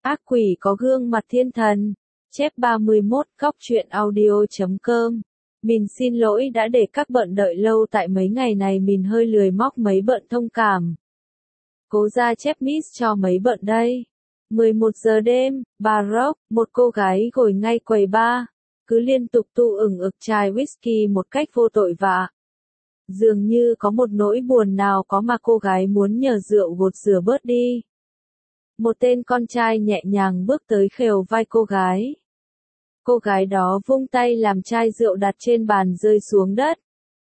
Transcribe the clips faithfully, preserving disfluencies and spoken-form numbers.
Ác quỷ có gương mặt thiên thần. Chép ba mươi mốt góc truyện audio chấm com. Mình xin lỗi đã để các bận đợi lâu tại mấy ngày này mình hơi lười móc mấy bận thông cảm. Cố ra chép miss cho mấy bận đây. mười một giờ đêm, Baroque, một cô gái ngồi ngay quầy bar, cứ liên tục tu ửng ực chai whisky một cách vô tội vạ. Dường như có một nỗi buồn nào có mà cô gái muốn nhờ rượu gột rửa bớt đi. Một tên con trai nhẹ nhàng bước tới khều vai cô gái. Cô gái đó vung tay làm chai rượu đặt trên bàn rơi xuống đất.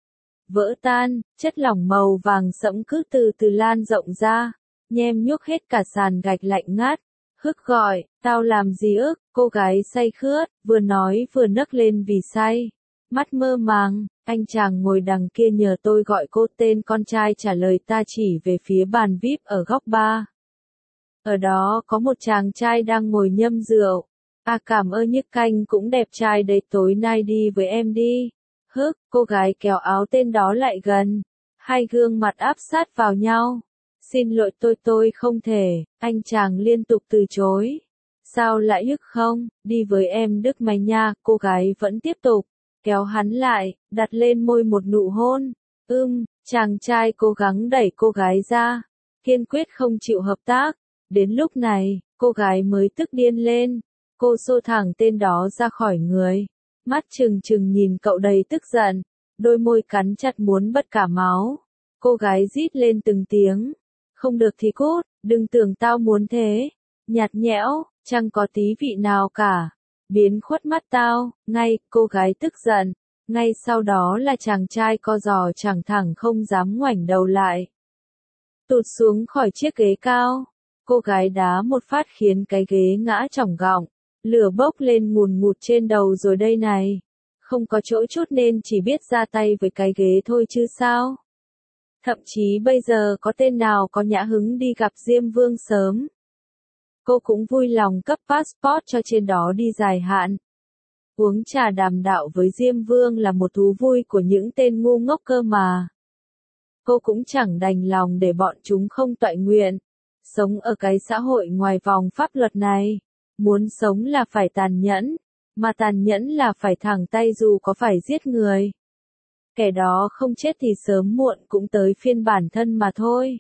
Vỡ tan, chất lỏng màu vàng sẫm cứ từ từ lan rộng ra, nhem nhuốc hết cả sàn gạch lạnh ngắt. Hức gọi, tao làm gì ức, cô gái say khướt, vừa nói vừa nấc lên vì say. Mắt mơ màng, anh chàng ngồi đằng kia nhờ tôi gọi cô, tên con trai trả lời ta chỉ về phía bàn vi ai pi ở góc bar. Ở đó có một chàng trai đang ngồi nhâm rượu. À cảm ơn Nhức Canh cũng đẹp trai đấy, tối nay đi với em đi. Hức, cô gái kéo áo tên đó lại gần. Hai gương mặt áp sát vào nhau. Xin lỗi tôi tôi không thể, anh chàng liên tục từ chối. Sao lại Nhức không, đi với em Đức mày nha, cô gái vẫn tiếp tục. Kéo hắn lại, đặt lên môi một nụ hôn. Ưm, chàng trai cố gắng đẩy cô gái ra. Kiên quyết không chịu hợp tác. Đến lúc này, cô gái mới tức điên lên. Cô xô thẳng tên đó ra khỏi người. Mắt trừng trừng nhìn cậu đầy tức giận. Đôi môi cắn chặt muốn bật cả máu. Cô gái rít lên từng tiếng. Không được thì cút, đừng tưởng tao muốn thế. Nhạt nhẽo, chẳng có tí vị nào cả. Biến khuất mắt tao, ngay, cô gái tức giận. Ngay sau đó là chàng trai co giò chẳng thẳng không dám ngoảnh đầu lại. Tụt xuống khỏi chiếc ghế cao. Cô gái đá một phát khiến cái ghế ngã chỏng gọng. Lửa bốc lên ngùn ngụt trên đầu rồi đây này. Không có chỗ chút nên chỉ biết ra tay với cái ghế thôi chứ sao. Thậm chí bây giờ có tên nào có nhã hứng đi gặp Diêm Vương sớm. Cô cũng vui lòng cấp passport cho trên đó đi dài hạn. Uống trà đàm đạo với Diêm Vương là một thú vui của những tên ngu ngốc cơ mà. Cô cũng chẳng đành lòng để bọn chúng không toại nguyện. Sống ở cái xã hội ngoài vòng pháp luật này. Muốn sống là phải tàn nhẫn. Mà tàn nhẫn là phải thẳng tay dù có phải giết người. Kẻ đó không chết thì sớm muộn cũng tới phiên bản thân mà thôi.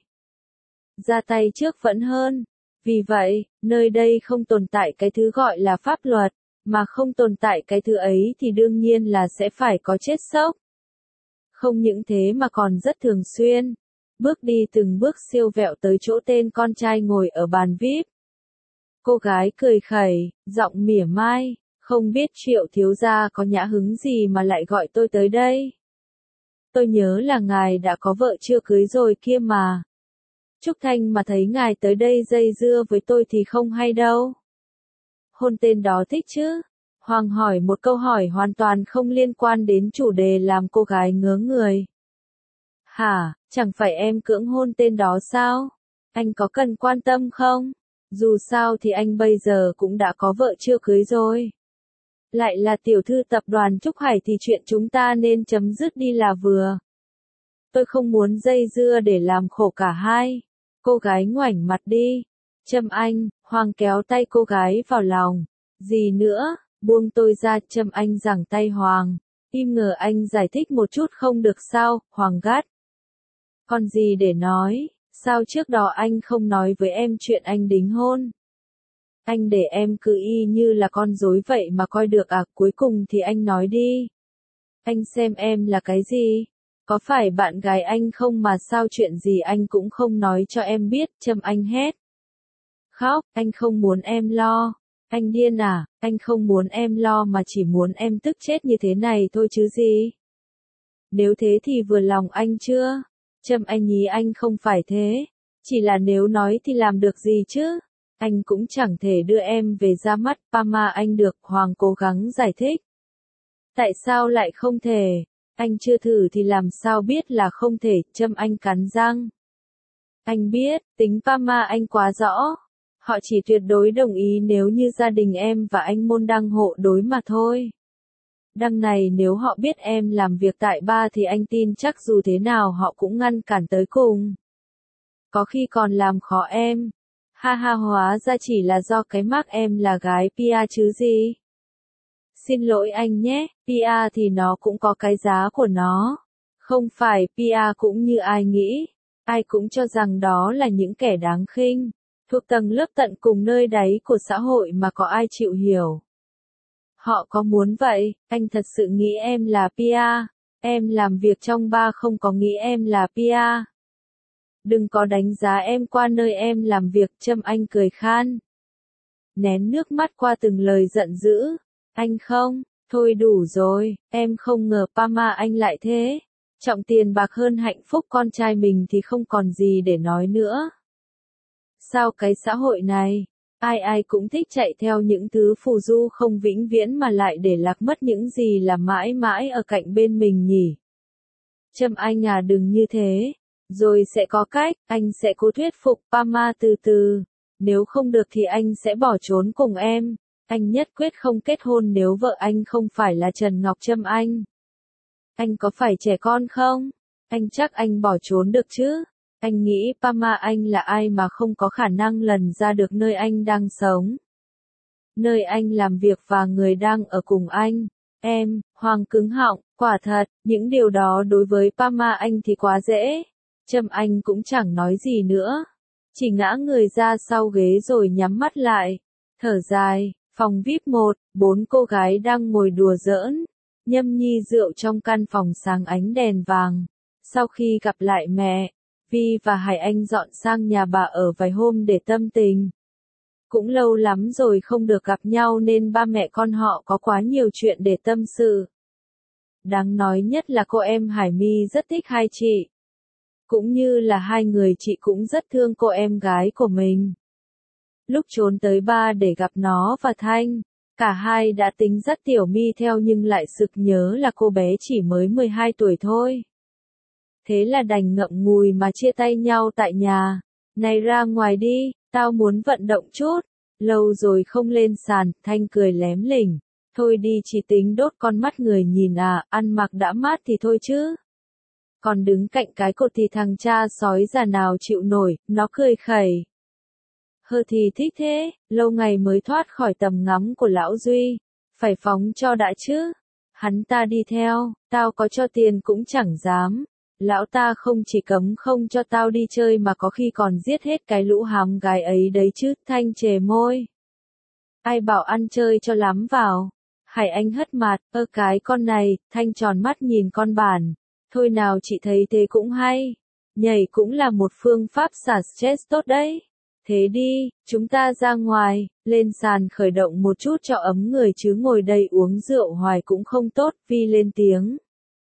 Ra tay trước vẫn hơn. Vì vậy, nơi đây không tồn tại cái thứ gọi là pháp luật, mà không tồn tại cái thứ ấy thì đương nhiên là sẽ phải có chết sốc. Không những thế mà còn rất thường xuyên. Bước đi từng bước siêu vẹo tới chỗ tên con trai ngồi ở bàn vi ai pi. Cô gái cười khẩy, giọng mỉa mai, không biết Triệu thiếu gia có nhã hứng gì mà lại gọi tôi tới đây. Tôi nhớ là ngài đã có vợ chưa cưới rồi kia mà. Trúc Thanh mà thấy ngài tới đây dây dưa với tôi thì không hay đâu. Hôn tên đó thích chứ? Hoàng hỏi một câu hỏi hoàn toàn không liên quan đến chủ đề làm cô gái ngớ người. Hả, chẳng phải em cưỡng hôn tên đó sao? Anh có cần quan tâm không? Dù sao thì anh bây giờ cũng đã có vợ chưa cưới rồi. Lại là tiểu thư tập đoàn Trúc Hải thì chuyện chúng ta nên chấm dứt đi là vừa. Tôi không muốn dây dưa để làm khổ cả hai. Cô gái ngoảnh mặt đi. Trâm Anh, Hoàng kéo tay cô gái vào lòng. Gì nữa, buông tôi ra. Trâm Anh giằng tay Hoàng. Im ngờ anh giải thích một chút không được sao, Hoàng gắt. Còn gì để nói, sao trước đó anh không nói với em chuyện anh đính hôn? Anh để em cứ y như là con rối vậy mà coi được à, cuối cùng thì anh nói đi. Anh xem em là cái gì? Có phải bạn gái anh không mà sao chuyện gì anh cũng không nói cho em biết, Trâm Anh hét. Khóc, anh không muốn em lo. Anh điên à, anh không muốn em lo mà chỉ muốn em tức chết như thế này thôi chứ gì. Nếu thế thì vừa lòng anh chưa? Trâm Anh nhí anh không phải thế. Chỉ là nếu nói thì làm được gì chứ? Anh cũng chẳng thể đưa em về ra mắt Pama anh được, Hoàng cố gắng giải thích. Tại sao lại không thể? Anh chưa thử thì làm sao biết là không thể, Trâm Anh cắn răng. Anh biết, tính Pama anh quá rõ. Họ chỉ tuyệt đối đồng ý nếu như gia đình em và anh môn đăng hộ đối mà thôi. Đằng này nếu họ biết em làm việc tại ba thì anh tin chắc dù thế nào họ cũng ngăn cản tới cùng. Có khi còn làm khó em. Ha ha, hóa ra chỉ là do cái mác em là gái pê e chứ gì. Xin lỗi anh nhé, pê e thì nó cũng có cái giá của nó. Không phải pê e cũng như ai nghĩ. Ai cũng cho rằng đó là những kẻ đáng khinh, thuộc tầng lớp tận cùng nơi đáy của xã hội mà có ai chịu hiểu. Họ có muốn vậy, anh thật sự nghĩ em là pê e. Em làm việc trong bar không có nghĩ em là pê e. Đừng có đánh giá em qua nơi em làm việc, Trâm Anh cười khan. Nén nước mắt qua từng lời giận dữ. Anh không, thôi đủ rồi, em không ngờ Pama anh lại thế. Trọng tiền bạc hơn hạnh phúc con trai mình thì không còn gì để nói nữa. Sao cái xã hội này, ai ai cũng thích chạy theo những thứ phù du không vĩnh viễn mà lại để lạc mất những gì là mãi mãi ở cạnh bên mình nhỉ? Trâm Anh à, đừng như thế. Rồi sẽ có cách, anh sẽ cố thuyết phục Pama từ từ. Nếu không được thì anh sẽ bỏ trốn cùng em. Anh nhất quyết không kết hôn nếu vợ anh không phải là Trần Ngọc Trâm Anh. Anh có phải trẻ con không? Anh chắc anh bỏ trốn được chứ? Anh nghĩ Pama anh là ai mà không có khả năng lần ra được nơi anh đang sống. Nơi anh làm việc và người đang ở cùng anh. Em, Hoàng cứng họng, quả thật, những điều đó đối với Pama anh thì quá dễ. Trâm Anh cũng chẳng nói gì nữa. Chỉ ngã người ra sau ghế rồi nhắm mắt lại. Thở dài, phòng vi ai pi một, bốn cô gái đang ngồi đùa giỡn. Nhâm nhi rượu trong căn phòng sáng ánh đèn vàng. Sau khi gặp lại mẹ, Vi và Hải Anh dọn sang nhà bà ở vài hôm để tâm tình. Cũng lâu lắm rồi không được gặp nhau nên ba mẹ con họ có quá nhiều chuyện để tâm sự. Đáng nói nhất là cô em Hải My rất thích hai chị. Cũng như là hai người chị cũng rất thương cô em gái của mình. Lúc trốn tới ba để gặp nó và Thanh, cả hai đã tính dắt Tiểu My theo nhưng lại sực nhớ là cô bé chỉ mới mười hai tuổi thôi. Thế là đành ngậm ngùi mà chia tay nhau tại nhà. Này ra ngoài đi, tao muốn vận động chút. Lâu rồi không lên sàn, Thanh cười lém lỉnh. Thôi đi, chỉ tính đốt con mắt người nhìn à, ăn mặc đã mát thì thôi chứ. Còn đứng cạnh cái cột thì thằng cha sói già nào chịu nổi, nó cười khẩy. Hơ thì thích thế, lâu ngày mới thoát khỏi tầm ngắm của lão Duy. Phải phóng cho đã chứ. Hắn ta đi theo, tao có cho tiền cũng chẳng dám. Lão ta không chỉ cấm không cho tao đi chơi mà có khi còn giết hết cái lũ hám gái ấy đấy chứ. Thanh chề môi. Ai bảo ăn chơi cho lắm vào. Hải Anh hất mặt, ơ cái con này. Thanh tròn mắt nhìn con bản. Thôi nào, chị thấy thế cũng hay. Nhảy cũng là một phương pháp xả stress tốt đấy. Thế đi, chúng ta ra ngoài, lên sàn khởi động một chút cho ấm người chứ ngồi đây uống rượu hoài cũng không tốt. Vi lên tiếng.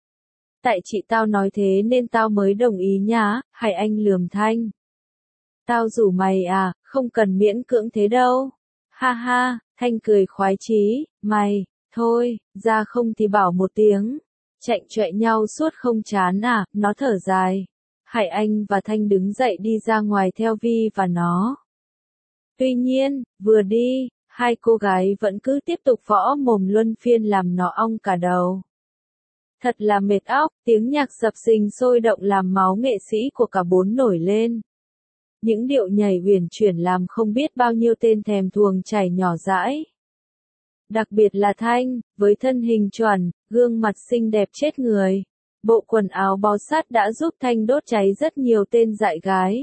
Tại chị tao nói thế nên tao mới đồng ý nhá. Hải Anh lườm Thanh. Tao rủ mày à, không cần miễn cưỡng thế đâu. Ha ha, Thanh cười khoái chí. Mày, thôi, ra không thì bảo một tiếng. Chạy chọe nhau suốt không chán à, nó thở dài. Hải Anh và Thanh đứng dậy đi ra ngoài theo Vi và nó. Tuy nhiên, vừa đi, hai cô gái vẫn cứ tiếp tục võ mồm luân phiên làm nó ong cả đầu. Thật là mệt óc, tiếng nhạc sập sình sôi động làm máu nghệ sĩ của cả bốn nổi lên. Những điệu nhảy uyển chuyển làm không biết bao nhiêu tên thèm thuồng chảy nhỏ dãi. Đặc biệt là Thanh, với thân hình chuẩn, gương mặt xinh đẹp chết người. Bộ quần áo bó sát đã giúp Thanh đốt cháy rất nhiều tên dại gái.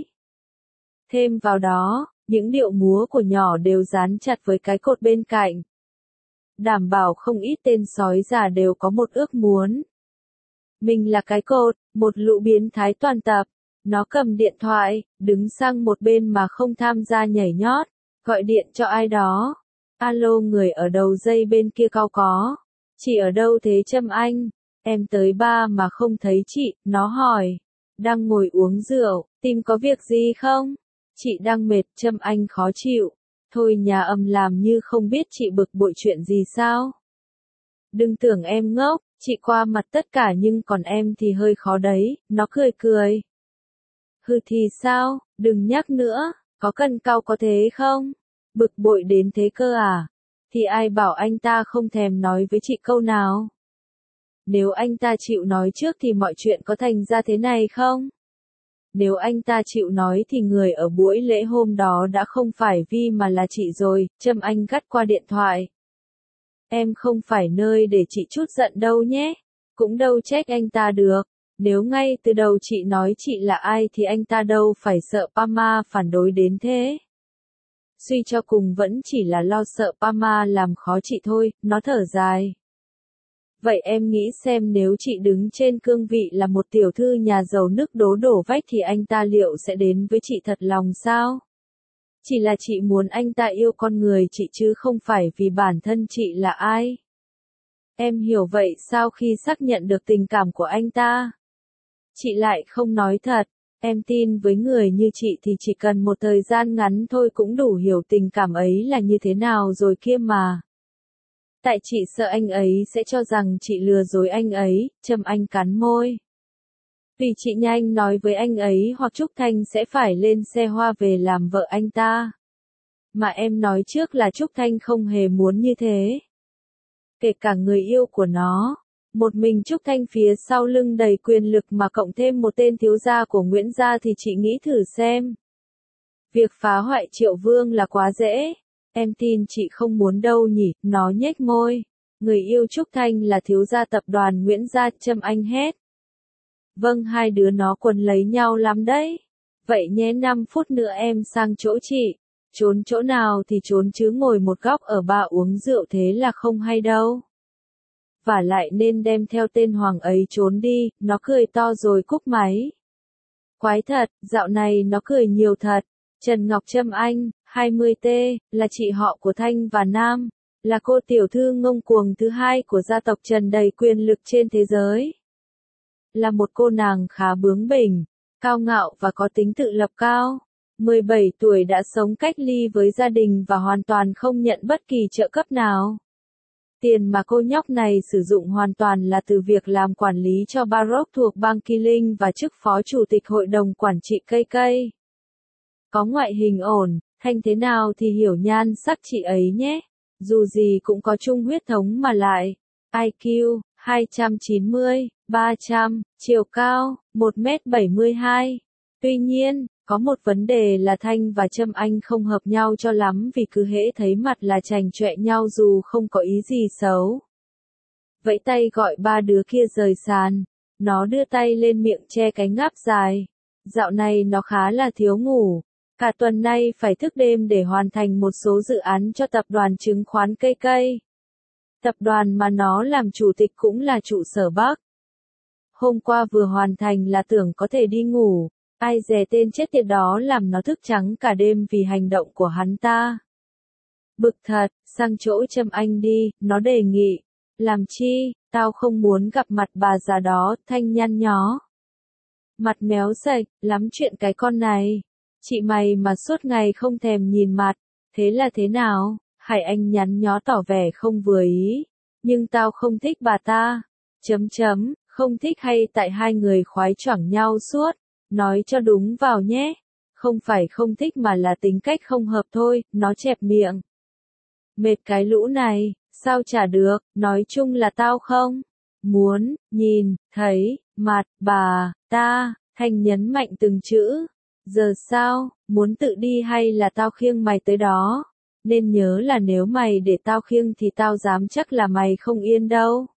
Thêm vào đó, những điệu múa của nhỏ đều dán chặt với cái cột bên cạnh. Đảm bảo không ít tên sói già đều có một ước muốn. Mình là cái cột, một lũ biến thái toàn tập. Nó cầm điện thoại, đứng sang một bên mà không tham gia nhảy nhót, gọi điện cho ai đó. Alo, người ở đầu dây bên kia cau có. Chị ở đâu thế Trâm Anh? Em tới ba mà không thấy chị, nó hỏi. Đang ngồi uống rượu, tìm có việc gì không? Chị đang mệt, Trâm Anh khó chịu. Thôi nhà âm làm như không biết chị bực bội chuyện gì sao? Đừng tưởng em ngốc, chị qua mặt tất cả nhưng còn em thì hơi khó đấy, nó cười cười. Hừ thì sao, đừng nhắc nữa, có cần cau có thế không? Bực bội đến thế cơ à? Thì ai bảo anh ta không thèm nói với chị câu nào? Nếu anh ta chịu nói trước thì mọi chuyện có thành ra thế này không? Nếu anh ta chịu nói thì người ở buổi lễ hôm đó đã không phải Vi mà là chị rồi, Trâm Anh gắt qua điện thoại. Em không phải nơi để chị chút giận đâu nhé. Cũng đâu trách anh ta được. Nếu ngay từ đầu chị nói chị là ai thì anh ta đâu phải sợ Pama phản đối đến thế. Suy cho cùng vẫn chỉ là lo sợ Pama làm khó chị thôi, nó thở dài. Vậy em nghĩ xem nếu chị đứng trên cương vị là một tiểu thư nhà giàu nước đố đổ vách thì anh ta liệu sẽ đến với chị thật lòng sao? Chỉ là chị muốn anh ta yêu con người chị chứ không phải vì bản thân chị là ai. Em hiểu vậy sao khi xác nhận được tình cảm của anh ta? Chị lại không nói thật. Em tin với người như chị thì chỉ cần một thời gian ngắn thôi cũng đủ hiểu tình cảm ấy là như thế nào rồi kia mà. Tại chị sợ anh ấy sẽ cho rằng chị lừa dối anh ấy, Trâm Anh cắn môi. Vì chị nhanh nói với anh ấy hoặc Trúc Thanh sẽ phải lên xe hoa về làm vợ anh ta. Mà em nói trước là Trúc Thanh không hề muốn như thế. Kể cả người yêu của nó. Một mình Trúc Thanh phía sau lưng đầy quyền lực mà cộng thêm một tên thiếu gia của Nguyễn gia thì chị nghĩ thử xem. Việc phá hoại Triệu Vương là quá dễ. Em tin chị không muốn đâu nhỉ, nó nhếch môi. Người yêu Trúc Thanh là thiếu gia tập đoàn Nguyễn gia, Trâm Anh hét. Vâng, hai đứa nó quấn lấy nhau lắm đấy. Vậy nhé, năm phút nữa em sang chỗ chị. Trốn chỗ nào thì trốn chứ ngồi một góc ở ba uống rượu thế là không hay đâu. Và lại nên đem theo tên Hoàng ấy trốn đi, nó cười to rồi cúp máy. Quái thật, dạo này nó cười nhiều thật. Trần Ngọc Trâm Anh, hai mươi T, là chị họ của Thanh và Nam, là cô tiểu thư ngông cuồng thứ hai của gia tộc Trần đầy quyền lực trên thế giới. Là một cô nàng khá bướng bỉnh, cao ngạo và có tính tự lập cao. mười bảy tuổi đã sống cách ly với gia đình và hoàn toàn không nhận bất kỳ trợ cấp nào. Tiền mà cô nhóc này sử dụng hoàn toàn là từ việc làm quản lý cho Baroque thuộc bang Kỳ Linh và chức phó chủ tịch hội đồng quản trị cây cây. Có ngoại hình ổn, Thanh thế nào thì hiểu nhan sắc chị ấy nhé. Dù gì cũng có chung huyết thống mà lại. i kiu, hai trăm chín mươi, ba trăm, chiều cao, một mét bảy mươi hai. Tuy nhiên, có một vấn đề là Thanh và Trâm Anh không hợp nhau cho lắm vì cứ hễ thấy mặt là chành choẹ nhau dù không có ý gì xấu. Vẫy tay gọi ba đứa kia rời sàn. Nó đưa tay lên miệng che cái ngáp dài. Dạo này nó khá là thiếu ngủ. Cả tuần nay phải thức đêm để hoàn thành một số dự án cho tập đoàn chứng khoán cây cây. Tập đoàn mà nó làm chủ tịch cũng là trụ sở Bắc. Hôm qua vừa hoàn thành là tưởng có thể đi ngủ. Ai dè tên chết tiệt đó làm nó thức trắng cả đêm vì hành động của hắn ta. Bực thật, sang chỗ Trâm Anh đi, nó đề nghị. Làm chi, tao không muốn gặp mặt bà già đó, Thanh nhăn nhó. Mặt méo sạch, lắm chuyện cái con này. Chị mày mà suốt ngày không thèm nhìn mặt, thế là thế nào? Hải Anh nhắn nhó tỏ vẻ không vừa ý. Nhưng tao không thích bà ta. Chấm chấm, không thích hay tại hai người khoái choảng nhau suốt. Nói cho đúng vào nhé. Không phải không thích mà là tính cách không hợp thôi, nó chẹp miệng. Mệt cái lũ này, sao chả được, nói chung là tao không. Muốn, nhìn, thấy, mặt, bà, ta, Thanh nhấn mạnh từng chữ. Giờ sao, muốn tự đi hay là tao khiêng mày tới đó? Nên nhớ là nếu mày để tao khiêng thì tao dám chắc là mày không yên đâu.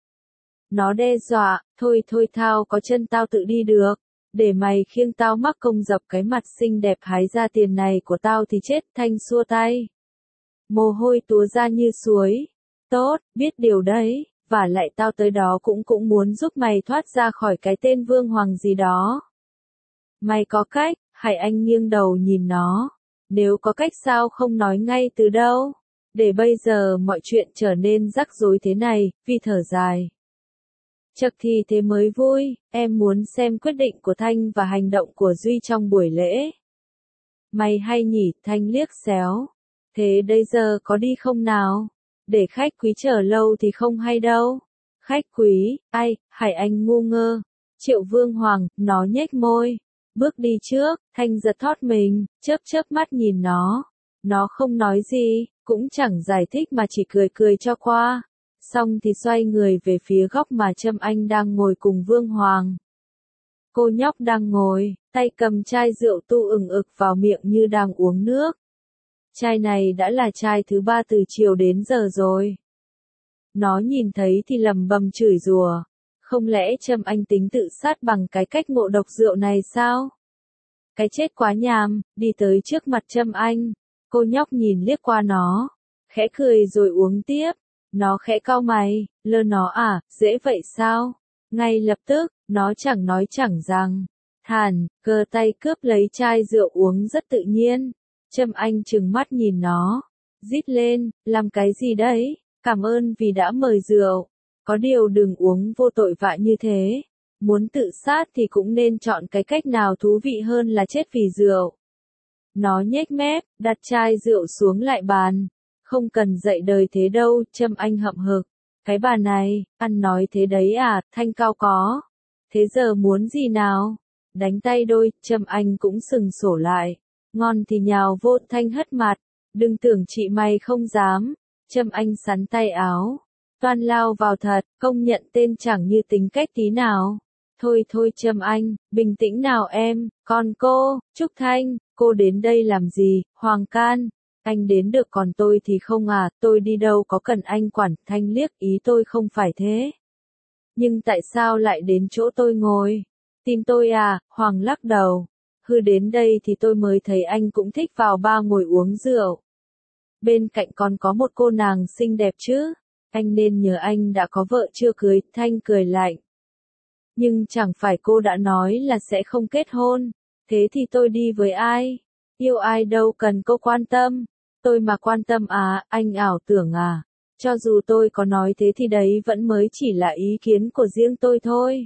Nó đe dọa, thôi thôi tao có chân tao tự đi được. Để mày khiêng tao mắc công dập cái mặt xinh đẹp hái ra tiền này của tao thì chết. Thanh xua tay. Mồ hôi túa ra như suối. Tốt, biết điều đấy, và lại tao tới đó cũng cũng muốn giúp mày thoát ra khỏi cái tên Vương Hoàng gì đó. Mày có cách, Hải Anh nghiêng đầu nhìn nó. Nếu có cách sao không nói ngay từ đâu. Để bây giờ mọi chuyện trở nên rắc rối thế này, Vi thở dài. Chật thì thế mới vui, em muốn xem quyết định của Thanh và hành động của Duy trong buổi lễ. Mày hay nhỉ, Thanh liếc xéo. Thế bây giờ có đi không nào? Để khách quý chờ lâu thì không hay đâu. Khách quý, ai, Hải Anh ngu ngơ. Triệu Vương Hoàng, nó nhếch môi. Bước đi trước, Thanh giật thót mình, chớp chớp mắt nhìn nó. Nó không nói gì, cũng chẳng giải thích mà chỉ cười cười cho qua. Xong thì xoay người về phía góc mà Trâm Anh đang ngồi cùng Vương Hoàng. Cô nhóc đang ngồi, tay cầm chai rượu tu ừng ực vào miệng như đang uống nước. Chai này đã là chai thứ ba từ chiều đến giờ rồi. Nó nhìn thấy thì lầm bầm chửi rủa. Không lẽ Trâm Anh tính tự sát bằng cái cách ngộ độc rượu này sao? Cái chết quá nhàm, đi tới trước mặt Trâm Anh. Cô nhóc nhìn liếc qua nó. Khẽ cười rồi uống tiếp. Nó khẽ cau mày, lơ nó à, dễ vậy sao? Ngay lập tức, nó chẳng nói chẳng rằng. Thản, cơ tay cướp lấy chai rượu uống rất tự nhiên. Trâm Anh trừng mắt nhìn nó. Rít lên, làm cái gì đấy? Cảm ơn vì đã mời rượu. Có điều đừng uống vô tội vạ như thế. Muốn tự sát thì cũng nên chọn cái cách nào thú vị hơn là chết vì rượu. Nó nhếch mép, đặt chai rượu xuống lại bàn. Không cần dạy đời thế đâu, Trâm Anh hậm hực. Cái bà này, ăn nói thế đấy à, Thanh cao có. Thế giờ muốn gì nào? Đánh tay đôi, Trâm Anh cũng sừng sổ lại. Ngon thì nhào vô, Thanh hất mặt. Đừng tưởng chị mày không dám. Trâm Anh sắn tay áo. Toan lao vào thật, công nhận tên chẳng như tính cách tí nào. Thôi thôi Trâm Anh, bình tĩnh nào em, còn cô, Trúc Thanh, cô đến đây làm gì, Hoàng Can. Anh đến được còn tôi thì không à, tôi đi đâu có cần anh quản, Thanh liếc ý tôi không phải thế. Nhưng tại sao lại đến chỗ tôi ngồi? Tin tôi à, Hoàng lắc đầu. Hư đến đây thì tôi mới thấy anh cũng thích vào bar ngồi uống rượu. Bên cạnh còn có một cô nàng xinh đẹp chứ. Anh nên nhớ anh đã có vợ chưa cưới, Thanh cười lạnh. Nhưng chẳng phải cô đã nói là sẽ không kết hôn. Thế thì tôi đi với ai? Yêu ai đâu cần cô quan tâm. Tôi mà quan tâm à, anh ảo tưởng à. Cho dù tôi có nói thế thì đấy vẫn mới chỉ là ý kiến của riêng tôi thôi.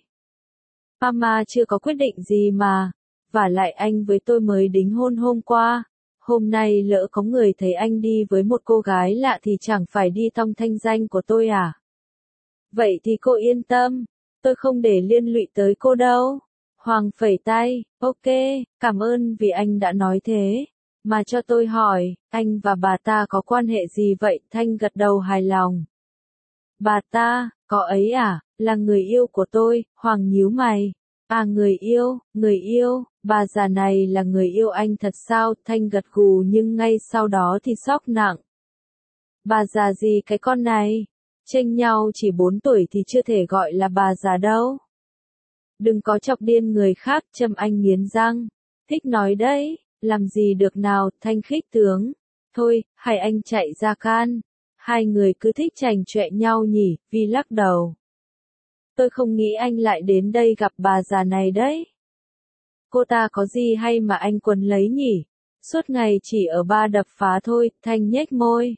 Mama chưa có quyết định gì mà. Vả lại anh với tôi mới đính hôn hôm qua. Hôm nay lỡ có người thấy anh đi với một cô gái lạ thì chẳng phải đi tong thanh danh của tôi à? Vậy thì cô yên tâm. Tôi không để liên lụy tới cô đâu. Hoàng phẩy tay, ok, cảm ơn vì anh đã nói thế. Mà cho tôi hỏi, anh và bà ta có quan hệ gì vậy? Thanh gật đầu hài lòng. Bà ta, có ấy à, là người yêu của tôi, Hoàng nhíu mày. À người yêu, người yêu, bà già này là người yêu anh thật sao? Thanh gật gù nhưng ngay sau đó thì sốc nặng. Bà già gì cái con này? Chênh nhau chỉ bốn tuổi thì chưa thể gọi là bà già đâu. Đừng có chọc điên người khác, Trâm Anh nghiến răng. Thích nói đấy, làm gì được nào, Thanh khích tướng. Thôi, hay anh chạy ra can. Hai người cứ thích chành chọe nhau nhỉ, Vi lắc đầu. Tôi không nghĩ anh lại đến đây gặp bà già này đấy. Cô ta có gì hay mà anh quấn lấy nhỉ? Suốt ngày chỉ ở ba đập phá thôi, Thanh nhếch môi.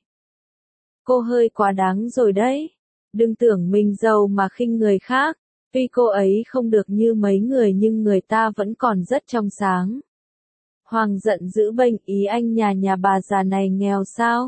Cô hơi quá đáng rồi đấy. Đừng tưởng mình giàu mà khinh người khác. Tuy cô ấy không được như mấy người nhưng người ta vẫn còn rất trong sáng. Hoàng giận dữ bênh ý anh nhà nhà bà già này nghèo sao?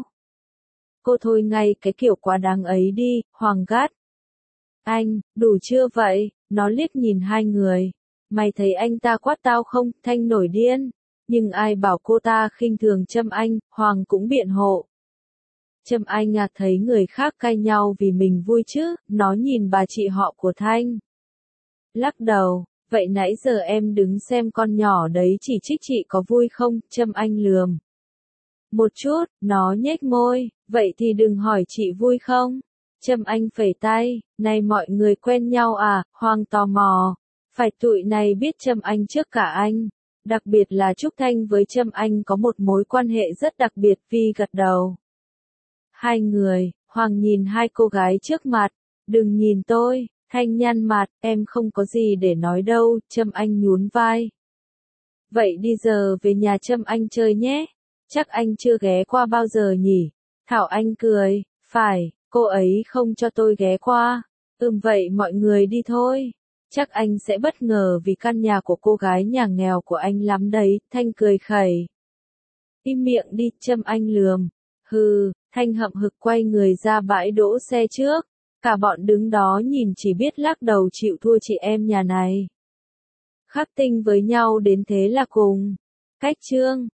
Cô thôi ngay cái kiểu quá đáng ấy đi, Hoàng gắt. Anh, đủ chưa vậy? Nó liếc nhìn hai người. Mày thấy anh ta quát tao không? Thanh nổi điên. Nhưng ai bảo cô ta khinh thường Trâm Anh, Hoàng cũng biện hộ. Trâm Anh à thấy người khác cay nhau vì mình vui chứ, nó nhìn bà chị họ của Thanh. Lắc đầu, vậy nãy giờ em đứng xem con nhỏ đấy chỉ trích chị có vui không? Trâm Anh lườm. Một chút, nó nhếch môi, vậy thì đừng hỏi chị vui không? Trâm Anh phẩy tay, này mọi người quen nhau à, Hoàng tò mò. Phải tụi này biết Trâm Anh trước cả anh. Đặc biệt là Trúc Thanh với Trâm Anh có một mối quan hệ rất đặc biệt, Vi gật đầu. Hai người, Hoàng nhìn hai cô gái trước mặt, đừng nhìn tôi, Thanh nhăn mặt, em không có gì để nói đâu, Trâm Anh nhún vai. Vậy đi giờ về nhà Trâm Anh chơi nhé, chắc anh chưa ghé qua bao giờ nhỉ, Thảo Anh cười, phải, cô ấy không cho tôi ghé qua, ừm vậy mọi người đi thôi, chắc anh sẽ bất ngờ vì căn nhà của cô gái nhà nghèo của anh lắm đấy, Thanh cười khẩy. Im miệng đi, Trâm Anh lườm, hừ. Thanh hậm hực quay người ra bãi đỗ xe trước. Cả bọn đứng đó nhìn chỉ biết lắc đầu chịu thua chị em nhà này. Khắc tinh với nhau đến thế là cùng. Cách chương.